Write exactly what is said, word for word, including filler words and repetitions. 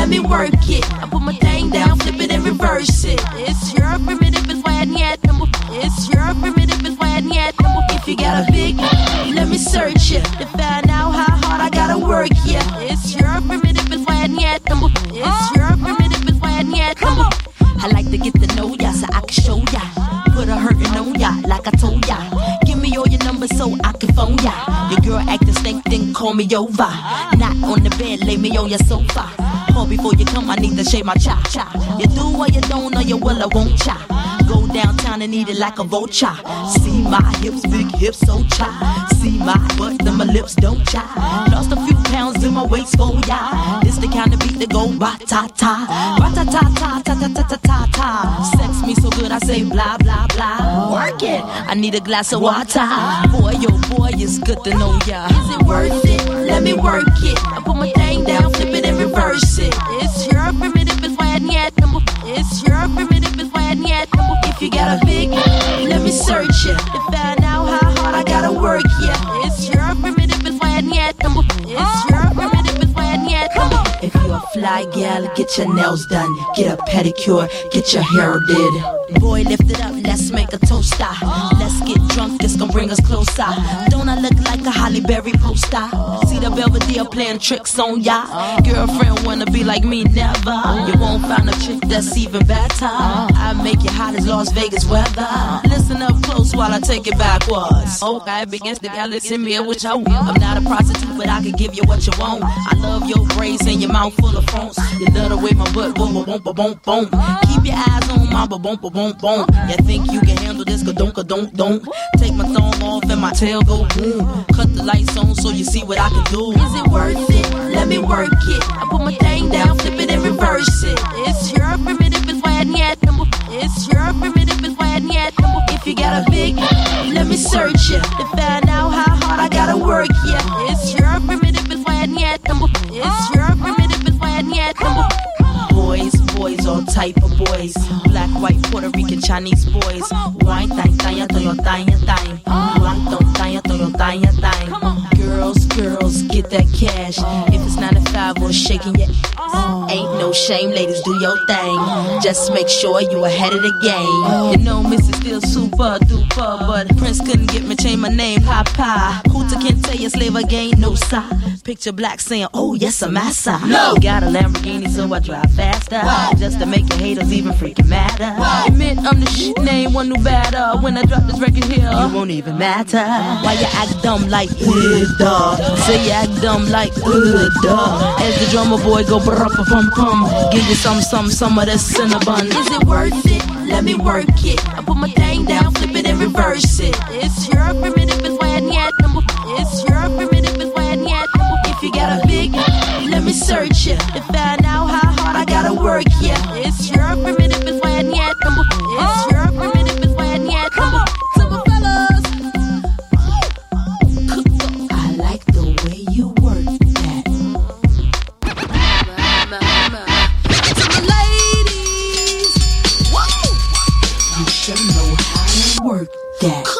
let me work it. I put my thing down, flip it and reverse it. It's your primitive, it's why I need number. It's your primitive, it's why I need number. If you got a big, let me search it to find out how hard I gotta work. Yeah, it's your primitive, it's why I need number. It's your primitive, it's why I need number. I like to get to know ya so I can show ya. Put a hurtin' on ya like I told ya. Give me all your numbers so I can phone ya. Your girl acting stink, then call me over. Not on the bed, lay me on your sofa. Call before you come, I need to shave my cha cha. You do or you don't, or you will or won't cha. Go downtown and eat it like a vulture. See my hips, big hips, so cha. See my butt, then my lips don't cha. Lost a few pounds in my waist for ya. This the kind of beat that go ra-ta-ta. Ra-ta-ta-ta-ta-ta-ta-ta-ta. Sex me so good I say blah, blah, blah. Work it, I need a glass of water. Boy, yo, boy, it's good to know ya. Is it worth it? Let me work it. I put my thing down, flip it and reverse it. It's your primitive, it's why I need number. It's your primitive, it's why I need number. If you got a big, let me search it to find out how hard I gotta work. Yeah, it's your primitive, it's why I need number. It's your primitive, it's why I need number. If you're a fly gal, get your nails done, get a pedicure, get your hair did. Boy, lift it up, let's make a toaster. Let's get drunk, this gon' bring us closer. Don't I look like a Holly Berry poster? See the Belvedere playing tricks on ya. Girlfriend wanna be like me, never. You won't find a chick that's even better. I make you hot as Las Vegas weather. Listen up close while I take it backwards. Okay, begins to listen me what you want. I'm not a prostitute, but I can give you what you want. I love your braids and your mouth full of phones. You love the way my butt boom, boom, boom, boom, boom. Keep your eyes on my boom, boom, boom, boom. You think you can handle this? Ka don't, ka don't, don't. Take my thumb off and my tail go boom. Cut the lights on so you see what I can do. Is it worth it? Let me work it. I put my thing down, flip it and reverse it. It's your primitive, it's why I need number. It's your primitive, it's why I need number. If you got a big, let me search it to find out how hard I gotta work. Yeah, it's your primitive, it's why I need number. It's your primitive, it's why I need number. Boys, boys, all type of boys. Black, white, Puerto Rican, Chinese boys. Wine, thang, thang, thang, thang, thang. Wine, thang, thang, thang, thang. Girls, girls, get that cash. If it's nine to five or shaking your ass, ain't no shame, ladies, do your thing. Just make sure you ahead of the game. You know, Missus Still super duper, but Prince couldn't get me, change my name, Papa. Hooter can't tell you slave again, no sir. Picture black saying, oh yes, I'm massa. No. Got a Lamborghini, so I drive faster. Wow. Just to make your haters even freaking madder. Wow. Admit I'm the shit, name one new batter. When I drop this record here, it won't even matter. Why you act dumb like, uh, duh. Say you act dumb like, uh, duh. As the drummer boy go brrrr pum pum. Give you some, some, some of that cinnabon. Is it worth it? Let me work it. I put my thing down, flip it and reverse it. It's your primitive, it's why I need number. It's your primitive, it's why I need number. If you got a big, let me search it to find out how hard I gotta work. Yeah, it's your primitive, it's why I need number. It's your primitive, it's why I need number. Super fellas, I like the way you work that. To the ladies, whoa, you should know how to work that.